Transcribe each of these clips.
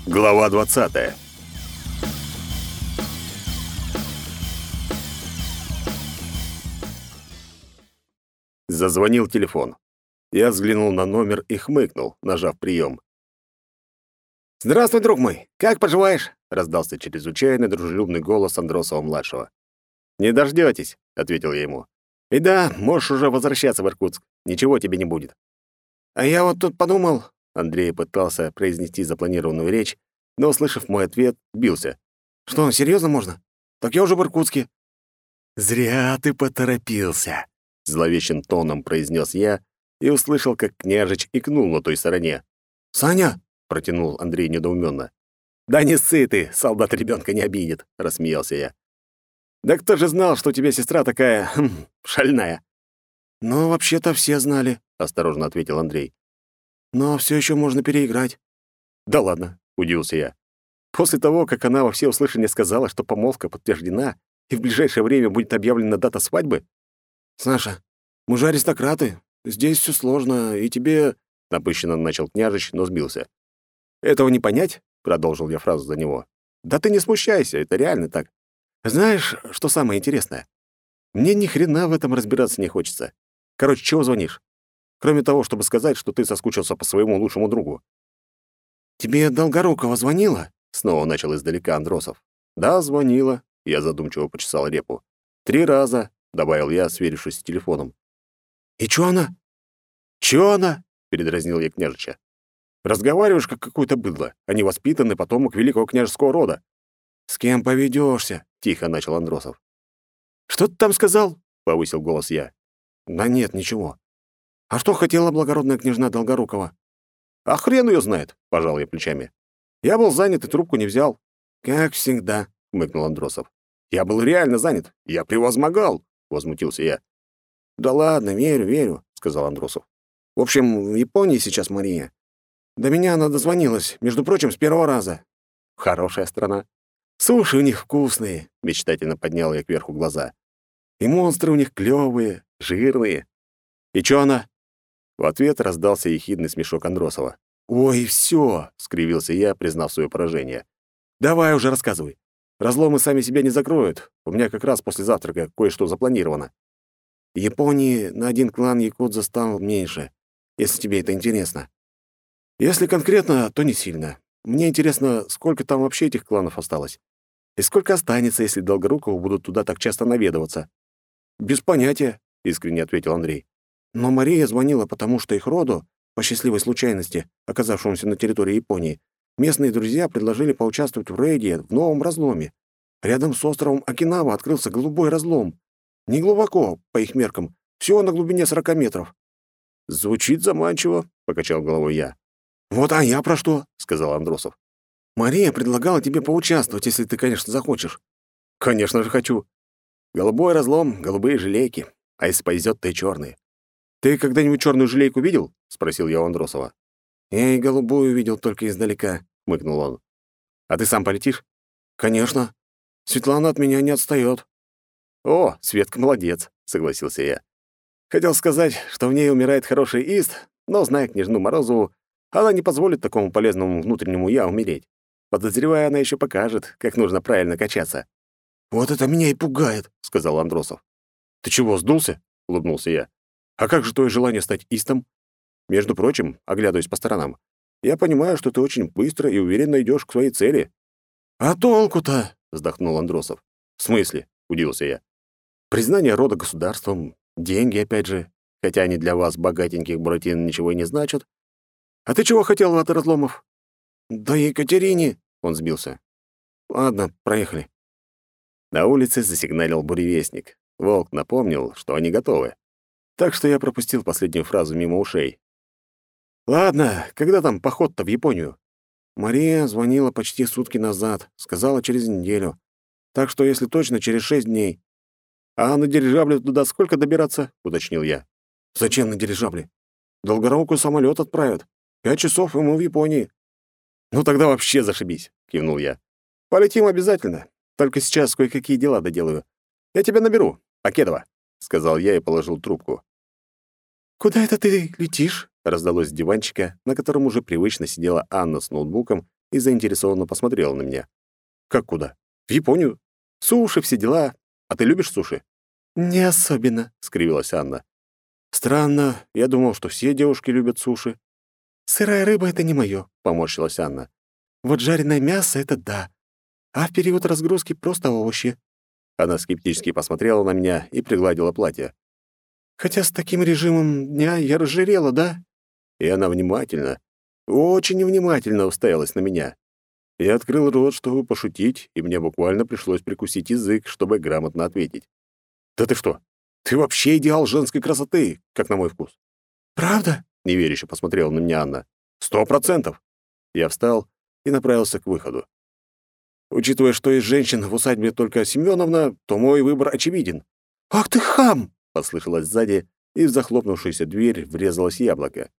Глава 20. Зазвонил телефон. Я взглянул на номер и хмыкнул, нажав прием. «Здравствуй, друг мой! Как поживаешь?» — раздался чрезвычайно дружелюбный голос Андросова-младшего. «Не дождётесь», — ответил я ему. «И да, можешь уже возвращаться в Иркутск. Ничего тебе не будет». «А я вот тут подумал...» Андрей пытался произнести запланированную речь, но, услышав мой ответ, бился. «Что, серьезно можно? Так я уже в Иркутске». «Зря ты поторопился», — зловещим тоном произнес я и услышал, как княжич икнул на той стороне. «Саня!» — протянул Андрей недоуменно. «Да не ссы ты, солдат ребенка не обидит», — рассмеялся я. «Да кто же знал, что у тебя сестра такая... шальная?» «Ну, вообще-то все знали», — осторожно ответил Андрей. «Но все еще можно переиграть». «Да ладно», — удивился я. «После того, как она во всеуслышание сказала, что помолвка подтверждена и в ближайшее время будет объявлена дата свадьбы?» «Саша, мы же аристократы. Здесь все сложно, и тебе...» — напыщенно начал княжич, но сбился. «Этого не понять?» — продолжил я фразу за него. «Да ты не смущайся, это реально так. Знаешь, что самое интересное? Мне ни хрена в этом разбираться не хочется. Короче, чего звонишь? Кроме того, чтобы сказать, что ты соскучился по своему лучшему другу». «Тебе Долгорукова звонила?» — снова начал издалека Андросов. «Да, звонила», — я задумчиво почесал репу. «3 раза», — добавил я, сверившись с телефоном. «И чё она?» «Чё она?» — передразнил я княжича. «Разговариваешь, как какой-то быдло, а не воспитанный потомок великого княжеского рода». «С кем поведёшься?» — тихо начал Андросов. «Что ты там сказал?» — повысил голос я. «Да нет, ничего. А что хотела благородная княжна Долгорукова?» «А хрен её знает», — пожал я плечами. «Я был занят и трубку не взял». «Как всегда», — хмыкнул Андросов. «Я был реально занят. Я превозмогал», — возмутился я. «Да ладно, верю», — сказал Андросов. «В общем, в Японии сейчас Мария. До меня она дозвонилась, между прочим, с 1-го раза». «Хорошая страна. Суши у них вкусные», — мечтательно поднял я кверху глаза. «И монстры у них клёвые, жирные». «И чё она?» В ответ раздался ехидный смешок Андросова. «Ой, всё!» — скривился я, признав своё поражение. «Давай уже рассказывай. Разломы сами себя не закроют. У меня как раз после завтрака кое-что запланировано». В Японии на один клан якудза стал меньше, если тебе это интересно. Если конкретно, то не сильно. Мне интересно, сколько там вообще этих кланов осталось? И сколько останется, если Долгоруковы будут туда так часто наведываться? «Без понятия», — искренне ответил Андрей. «Но Мария звонила, потому что их роду, по счастливой случайности, оказавшемуся на территории Японии, местные друзья предложили поучаствовать в рейде в новом разломе. Рядом с островом Окинава открылся голубой разлом. Не глубоко, по их меркам, всего на глубине 40 метров». «Звучит заманчиво», — покачал головой я. «Вот, а я про что?» — сказал Андросов. «Мария предлагала тебе поучаствовать, если ты, конечно, захочешь». «Конечно же хочу. Голубой разлом, голубые желейки. А если повезет, то и черные. Ты когда-нибудь черную желейку видел?» — спросил я у Андросова. «Я и голубую видел только издалека», — хмыкнул он. «А ты сам полетишь?» «Конечно. Светлана от меня не отстает». «О, Светка молодец», — согласился я. Хотел сказать, что в ней умирает хороший ист, но, зная княжну Морозову, она не позволит такому полезному внутреннему «я» умереть. Подозревая, она еще покажет, как нужно правильно качаться. «Вот это меня и пугает», — сказал Андросов. «Ты чего, сдулся?» — улыбнулся я. «А как же твое желание стать истом? Между прочим, оглядываясь по сторонам, я понимаю, что ты очень быстро и уверенно идешь к своей цели». «А толку-то?» — вздохнул Андросов. «В смысле?» — удивился я. «Признание рода государством, деньги, опять же, хотя они для вас, богатеньких буратин, ничего и не значат. А ты чего хотел от разломов?» «Да Екатерине!» — он сбился. «Ладно, проехали». На улице засигналил буревестник. Волк напомнил, что они готовы. Так что я пропустил последнюю фразу мимо ушей. «Ладно, когда там поход-то в Японию?» «Мария звонила почти сутки назад, сказала через неделю. Так что, если точно, через 6 дней». «А на дирижабле туда сколько добираться?» — уточнил я. «Зачем на дирижабле? Долгорукую самолет отправят. 5 часов, и мы в Японии». «Ну тогда вообще зашибись», — кивнул я. «Полетим обязательно. Только сейчас кое-какие дела доделаю. Я тебя наберу, Покедова», — сказал я и положил трубку. «Куда это ты летишь?» — раздалось с диванчика, на котором уже привычно сидела Анна с ноутбуком и заинтересованно посмотрела на меня. «Как куда?» «В Японию. Суши, все дела. А ты любишь суши?» «Не особенно», — скривилась Анна. «Странно. Я думал, что все девушки любят суши». «Сырая рыба — это не моё», — поморщилась Анна. «Вот жареное мясо — это да. А в период разгрузки просто овощи». Она скептически посмотрела на меня и пригладила платье. «Хотя с таким режимом дня я разжирела, да?» И она внимательно, очень внимательно уставилась на меня. Я открыл рот, чтобы пошутить, и мне буквально пришлось прикусить язык, чтобы грамотно ответить. «Да ты что? Ты вообще идеал женской красоты, как на мой вкус». «Правда?» — неверяще посмотрела на меня Анна. «100%!» Я встал и направился к выходу. Учитывая, что из женщин в усадьбе только Семеновна, то мой выбор очевиден. «Ах ты хам!» — послышалось сзади, и в захлопнувшуюся дверь врезалось яблоко.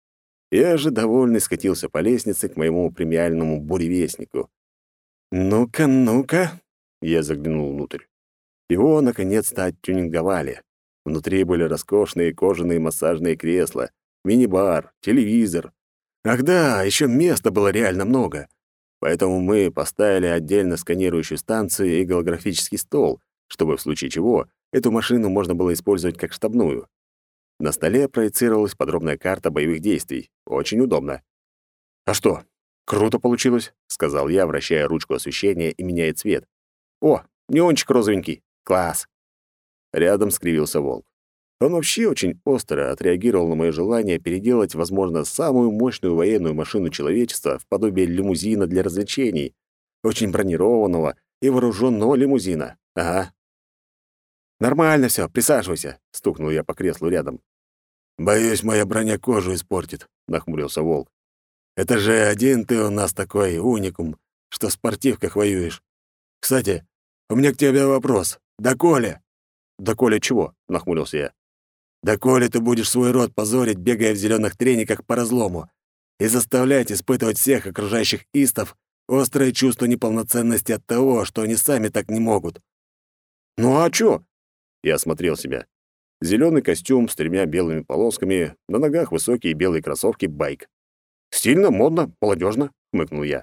Я же, довольный, скатился по лестнице к моему премиальному буревестнику. «Ну-ка, ну-ка!» — я заглянул внутрь. Его, наконец-то, оттюнинговали. Внутри были роскошные кожаные массажные кресла, мини-бар, телевизор. Ах да, еще места было реально много. Поэтому мы поставили отдельно сканирующую станцию и голографический стол, чтобы в случае чего эту машину можно было использовать как штабную. На столе проецировалась подробная карта боевых действий. Очень удобно. «А что, круто получилось», — сказал я, вращая ручку освещения и меняя цвет. «О, неончик розовенький. Класс!» Рядом скривился волк. Он вообще очень остро отреагировал на мое желание переделать, возможно, самую мощную военную машину человечества в подобие лимузина для развлечений, очень бронированного и вооруженного лимузина. Ага. «Нормально все, присаживайся», — стукнул я по креслу рядом. «Боюсь, моя броня кожу испортит», — нахмурился волк. «Это же один ты у нас такой уникум, что в спортивках воюешь. Кстати, у меня к тебе вопрос. Доколе?» «Доколе чего?» — нахмурился я. «Доколе ты будешь свой род позорить, бегая в зеленых трениках по разлому, и заставлять испытывать всех окружающих истов острое чувство неполноценности от того, что они сами так не могут?» «Ну а чё?» Я осмотрел себя. Зеленый костюм с 3 белыми полосками, на ногах высокие белые кроссовки байк. «Стильно, модно, молодежно», — хмыкнул я.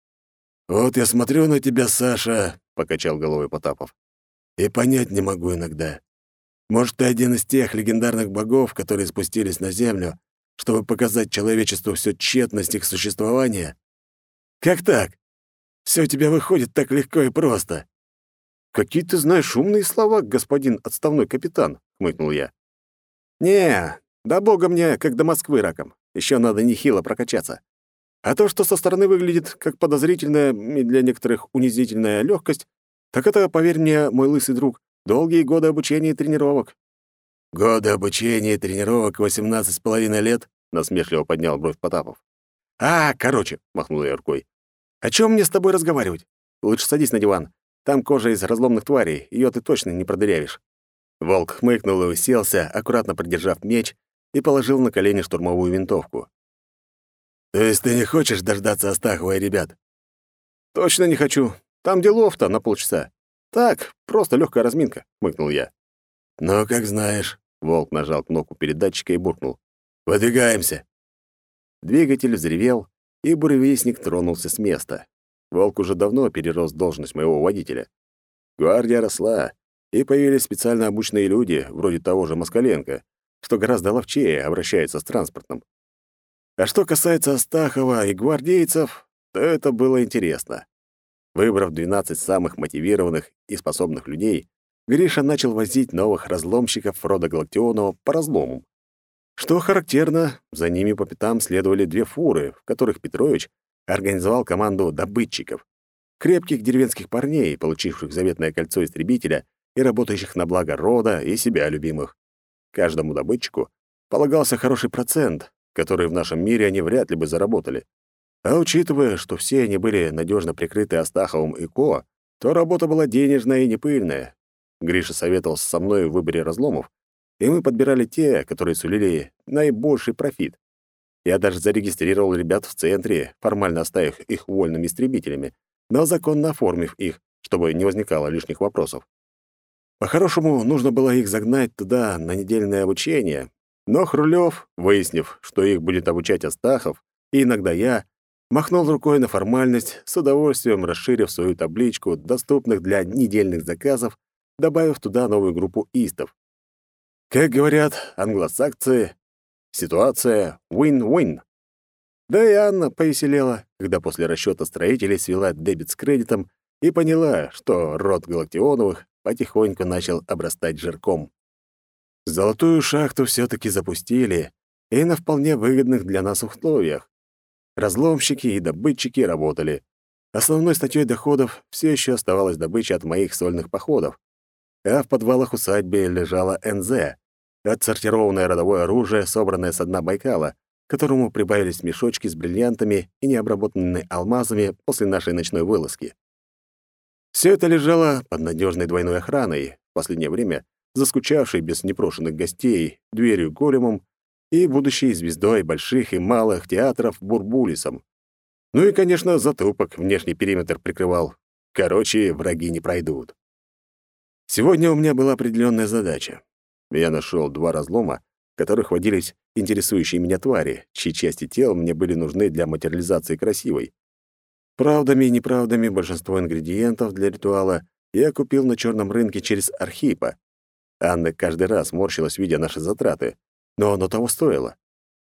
«Вот я смотрю на тебя, Саша», — покачал головой Потапов, «и понять не могу иногда. Может, ты один из тех легендарных богов, которые спустились на Землю, чтобы показать человечеству всю тщетность их существования? Как так? Все у тебя выходит так легко и просто». «Какие ты знаешь умные слова, господин отставной капитан», — хмыкнул я. «Не, до бога мне, как до Москвы раком. Еще надо нехило прокачаться. А то, что со стороны выглядит как подозрительная и для некоторых унизительная легкость, так это, поверь мне, мой лысый друг, долгие годы обучения и тренировок». «Годы обучения и тренировок 18,5 лет?» — насмешливо поднял бровь Потапов. Короче», — махнул я рукой. «О чем мне с тобой разговаривать? Лучше садись на диван. Там кожа из разломных тварей, ее ты точно не продырявишь». Волк хмыкнул и уселся, аккуратно придержав меч, и положил на колени штурмовую винтовку. «То есть ты не хочешь дождаться Астахова и ребят?» «Точно не хочу. Там делов-то на полчаса. Так, просто легкая разминка», — хмыкнул я. «Ну, как знаешь», — волк нажал кнопку передатчика и буркнул. «Выдвигаемся». Двигатель взревел, и буревестник тронулся с места. Волк уже давно перерос должность моего водителя. Гвардия росла, и появились специально обученные люди, вроде того же Москаленко, что гораздо ловчее обращается с транспортом. А что касается Астахова и гвардейцев, то это было интересно. Выбрав 12 самых мотивированных и способных людей, Гриша начал возить новых разломщиков рода Галактионова по разломам. Что характерно, за ними по пятам следовали 2 фуры, в которых Петрович организовал команду добытчиков, крепких деревенских парней, получивших заветное кольцо истребителя и работающих на благо рода и себя любимых. Каждому добытчику полагался хороший процент, который в нашем мире они вряд ли бы заработали. А учитывая, что все они были надежно прикрыты Астаховым и Ко, то работа была денежная и непыльная. Гриша советовался со мной в выборе разломов, и мы подбирали те, которые сулили наибольший профит. Я даже зарегистрировал ребят в центре, формально оставив их вольными истребителями, но законно оформив их, чтобы не возникало лишних вопросов. По-хорошему, нужно было их загнать туда на недельное обучение, но Хрулёв, выяснив, что их будет обучать Астахов, и иногда я, Махнул рукой на формальность, с удовольствием расширив свою табличку доступных для недельных заказов, добавив туда новую группу истов. Как говорят англосаксы, ситуация win-win. Да и Анна повеселела, когда после расчета строителей свела дебет с кредитом и поняла, что род Галактионовых потихоньку начал обрастать жирком. Золотую шахту все-таки запустили, и на вполне выгодных для нас условиях. Разломщики и добытчики работали. Основной статьей доходов все еще оставалась добыча от моих сольных походов, а в подвалах усадьбы лежала НЗ, отсортированное родовое оружие, собранное со дна Байкала, к которому прибавились мешочки с бриллиантами и необработанными алмазами после нашей ночной вылазки. Все это лежало под надежной двойной охраной, в последнее время заскучавшей без непрошенных гостей, дверью големом и будущей звездой больших и малых театров Бурбулисом. Ну и, конечно, затупок внешний периметр прикрывал. Короче, враги не пройдут. Сегодня у меня была определенная задача. Я нашел 2 разлома, в которых водились интересующие меня твари, чьи части тел мне были нужны для материализации красивой. Правдами и неправдами большинство ингредиентов для ритуала я купил на черном рынке через Архипа. Анна каждый раз морщилась, видя наши затраты, но оно того стоило.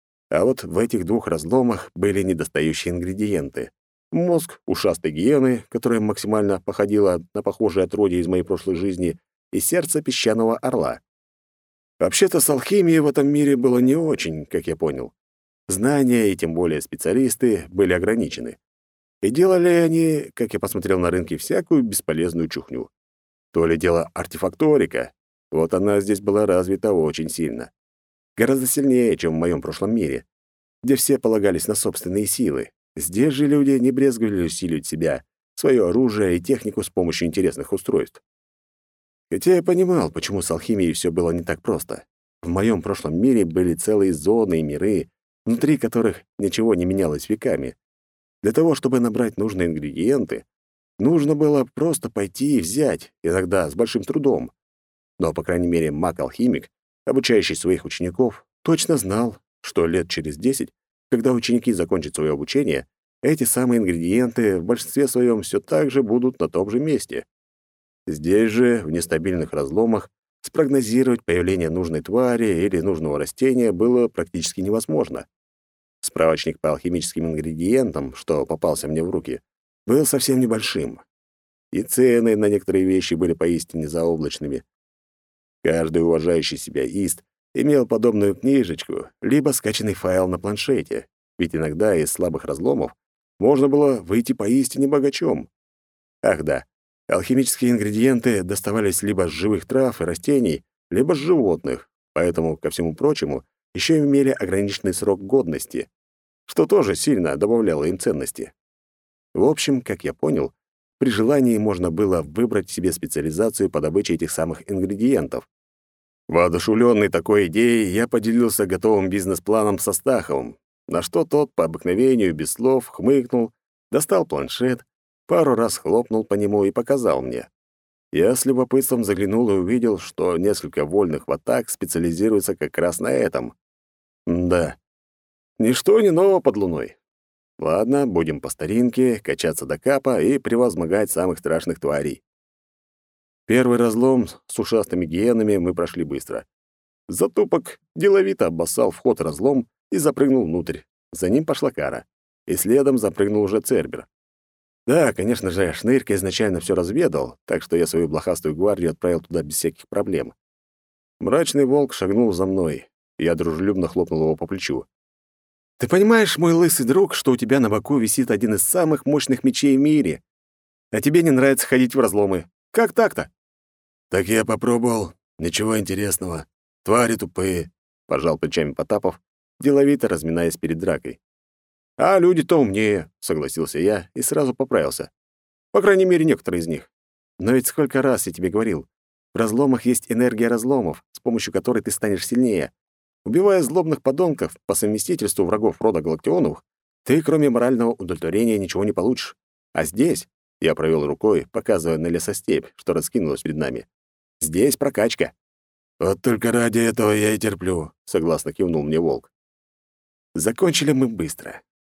А вот в этих 2 разломах были недостающие ингредиенты. Мозг ушастой гиены, которая максимально походила на похожее отродье из моей прошлой жизни, и сердце песчаного орла. Вообще-то с алхимией в этом мире было не очень, как я понял. Знания, и тем более специалисты, были ограничены. И делали они, как я посмотрел на рынке, всякую бесполезную чухню. То ли дело артефакторика. Вот она здесь была развита очень сильно. Гораздо сильнее, чем в моем прошлом мире, где все полагались на собственные силы. Здесь же люди не брезговали усиливать себя, свое оружие и технику с помощью интересных устройств. Хотя я понимал, почему с алхимией все было не так просто. В моем прошлом мире были целые зоны и миры, внутри которых ничего не менялось веками. Для того, чтобы набрать нужные ингредиенты, нужно было просто пойти и взять, иногда с большим трудом. Но, по крайней мере, маг-алхимик, обучающий своих учеников, точно знал, что лет через 10, когда ученики закончат свое обучение, эти самые ингредиенты в большинстве своем все так же будут на том же месте. Здесь же, в нестабильных разломах, спрогнозировать появление нужной твари или нужного растения было практически невозможно. Справочник по алхимическим ингредиентам, что попался мне в руки, был совсем небольшим. И цены на некоторые вещи были поистине заоблачными. Каждый уважающий себя ист имел подобную книжечку, либо скачанный файл на планшете, ведь иногда из слабых разломов можно было выйти поистине богачом. Ах да, алхимические ингредиенты доставались либо с живых трав и растений, либо с животных, поэтому, ко всему прочему, еще имели ограниченный срок годности, что тоже сильно добавляло им ценности. В общем, как я понял, при желании можно было выбрать себе специализацию по добыче этих самых ингредиентов. Воодушевленный такой идеей, я поделился готовым бизнес-планом со Стаховым, на что тот, по обыкновению, без слов, хмыкнул, достал планшет, пару раз хлопнул по нему и показал мне. Я с любопытством заглянул и увидел, что несколько вольных ватаг специализируются как раз на этом. Да, ничто не ново под луной. Ладно, будем по старинке, качаться до капа и превозмогать самых страшных тварей. Первый разлом с ушастыми гиенами мы прошли быстро. Затупок деловито обоссал вход разлом и запрыгнул внутрь. За ним пошла Кара. И следом запрыгнул уже Цербер. Да, конечно же, Шнырька изначально все разведал, так что я свою блохастую гвардию отправил туда без всяких проблем. Мрачный волк шагнул за мной. Я дружелюбно хлопнул его по плечу. «Ты понимаешь, мой лысый друг, что у тебя на боку висит один из самых мощных мечей в мире, а тебе не нравится ходить в разломы? Как так-то?» «Так я попробовал. Ничего интересного. Твари тупые», — пожал плечами Потапов, деловито разминаясь перед дракой. «А люди-то умнее», — согласился я и сразу поправился. «По крайней мере, некоторые из них. Но ведь сколько раз я тебе говорил, в разломах есть энергия разломов, с помощью которой ты станешь сильнее. Убивая злобных подонков по совместительству врагов рода Галактионовых, ты, кроме морального удовлетворения, ничего не получишь. А здесь, — я провел рукой, показывая на лесостепь, что раскинулась перед нами, — здесь прокачка». «Вот только ради этого я и терплю», — согласно кивнул мне волк. Закончили мы быстро.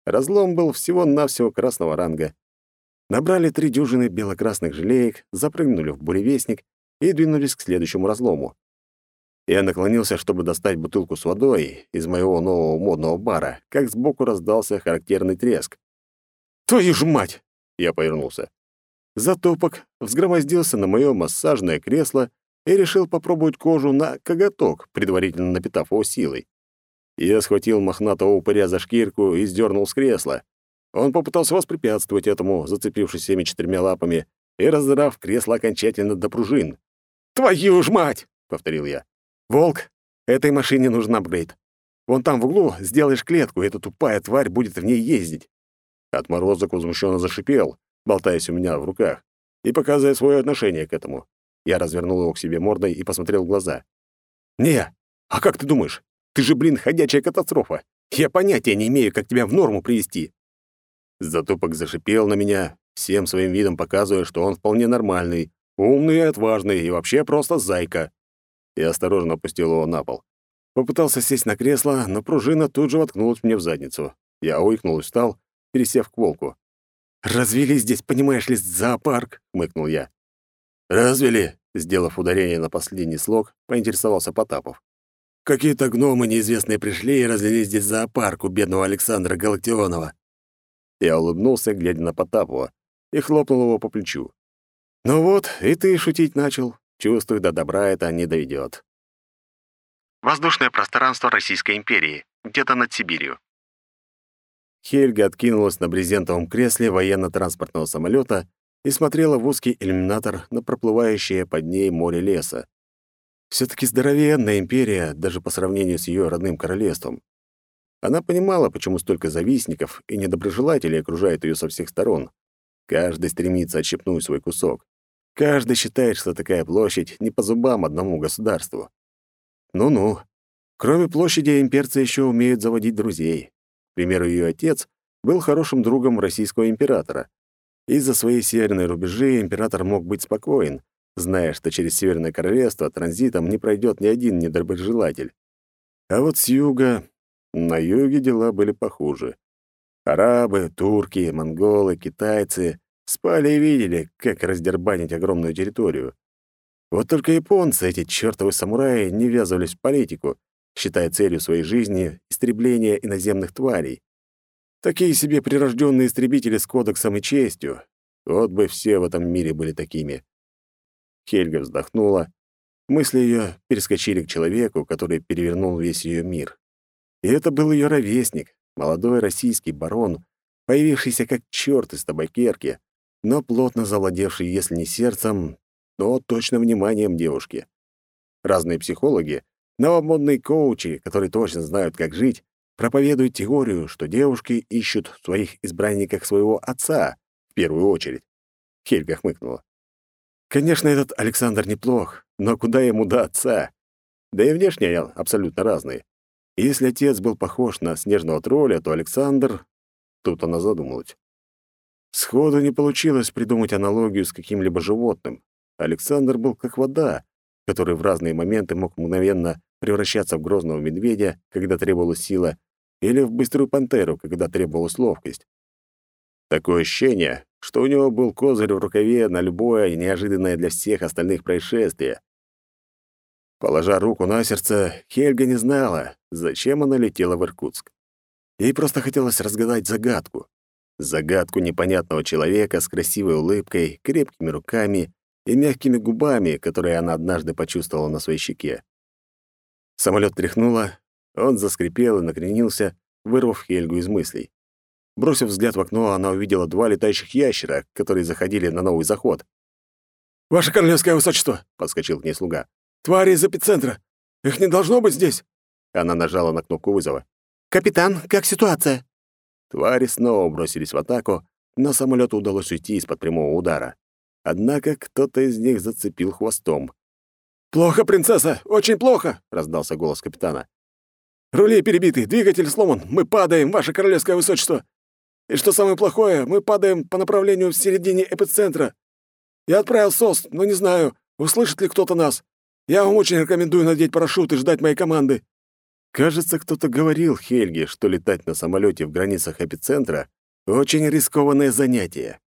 Разлом был всего-навсего красного ранга. Набрали 3 дюжины бело-красных желеек, запрыгнули в буревестник и двинулись к следующему разлому. Я наклонился, чтобы достать бутылку с водой из моего нового модного бара, как сбоку раздался характерный треск. «Твою ж мать!» — я повернулся. Затопок взгромоздился на мое массажное кресло и решил попробовать кожу на коготок, предварительно напитав его силой. Я схватил мохнатого упыря за шкирку и сдернул с кресла. Он попытался воспрепятствовать этому, зацепившись всеми 4 лапами и раздрав кресло окончательно до пружин. «Твою ж мать!» — повторил я. «Волк, этой машине нужен апгрейд. Вон там в углу сделаешь клетку, и эта тупая тварь будет в ней ездить». Отморозок возмущенно зашипел, болтаясь у меня в руках, и показывая свое отношение к этому. Я развернул его к себе мордой и посмотрел в глаза. «Не, а как ты думаешь? Ты же, блин, ходячая катастрофа. Я понятия не имею, как тебя в норму привести». Затупок зашипел на меня, всем своим видом показывая, что он вполне нормальный, умный и отважный, и вообще просто зайка. Я осторожно опустил его на пол. Попытался сесть на кресло, но пружина тут же воткнулась мне в задницу. Я ойкнул и встал, пересев к волку. «Развели здесь, понимаешь ли, зоопарк», — хмыкнул я. «Развели?» — сделав ударение на последний слог, поинтересовался Потапов. «Какие-то гномы неизвестные пришли и развели здесь зоопарк у бедного Александра Галактионова». Я улыбнулся, глядя на Потапова, и хлопнул его по плечу. «Ну вот, и ты шутить начал. Чувствую, до добра это не доведет». Воздушное пространство Российской империи, где-то над Сибирью. Хельга откинулась на брезентовом кресле военно-транспортного самолета и смотрела в узкий иллюминатор на проплывающее под ней море леса. Все-таки здоровенная империя, даже по сравнению с ее родным королевством. Она понимала, почему столько завистников и недоброжелателей окружают ее со всех сторон. Каждый стремится отщепнуть свой кусок. Каждый считает, что такая площадь не по зубам одному государству. Ну-ну. Кроме площади, имперцы еще умеют заводить друзей. К примеру, ее отец был хорошим другом российского императора. Из-за своей северной рубежи император мог быть спокоен, зная, что через Северное Королевство транзитом не пройдет ни один недоброжелатель. А вот с юга... На юге дела были похуже. Арабы, турки, монголы, китайцы спали и видели, как раздербанить огромную территорию. Вот только японцы, эти чёртовы самураи, не ввязывались в политику, считая целью своей жизни истребление иноземных тварей. Такие себе прирожденные истребители с кодексом и честью. Вот бы все в этом мире были такими. Хельга вздохнула. Мысли ее перескочили к человеку, который перевернул весь ее мир. И это был ее ровесник, молодой российский барон, появившийся как черт из табакерки, но плотно завладевший, если не сердцем, то точно вниманием девушки. Разные психологи, новомодные коучи, которые точно знают, как жить, проповедуют теорию, что девушки ищут в своих избранниках своего отца, в первую очередь. Хельга хмыкнула. Конечно, этот Александр неплох, но куда ему до отца? Да и внешне они абсолютно разные. И если отец был похож на снежного тролля, то Александр... Тут она задумалась. Сходу не получилось придумать аналогию с каким-либо животным. Александр был как вода, который в разные моменты мог мгновенно превращаться в грозного медведя, когда требовалась сила, или в быструю пантеру, когда требовалась ловкость. Такое ощущение, что у него был козырь в рукаве на любое неожиданное для всех остальных происшествие. Положа руку на сердце, Хельга не знала, зачем она летела в Иркутск. Ей просто хотелось разгадать загадку. Загадку непонятного человека с красивой улыбкой, крепкими руками и мягкими губами, которые она однажды почувствовала на своей щеке. Самолет тряхнуло, он заскрипел и накренился, вырвав Хельгу из мыслей. Бросив взгляд в окно, она увидела 2 летающих ящера, которые заходили на новый заход. «Ваше королевское высочество!» — подскочил к ней слуга. «Твари из эпицентра! Их не должно быть здесь!» Она нажала на кнопку вызова. «Капитан, как ситуация?» Твари снова бросились в атаку, но самолету удалось уйти из-под прямого удара. Однако кто-то из них зацепил хвостом. «Плохо, принцесса! Очень плохо!» — раздался голос капитана. «Рули перебиты, двигатель сломан, мы падаем, ваше королевское высочество! И что самое плохое, мы падаем по направлению в середине эпицентра. Я отправил СОС, но не знаю, услышит ли кто-то нас. Я вам очень рекомендую надеть парашют и ждать моей команды». Кажется, кто-то говорил Хельге, что летать на самолете в границах эпицентра — очень рискованное занятие.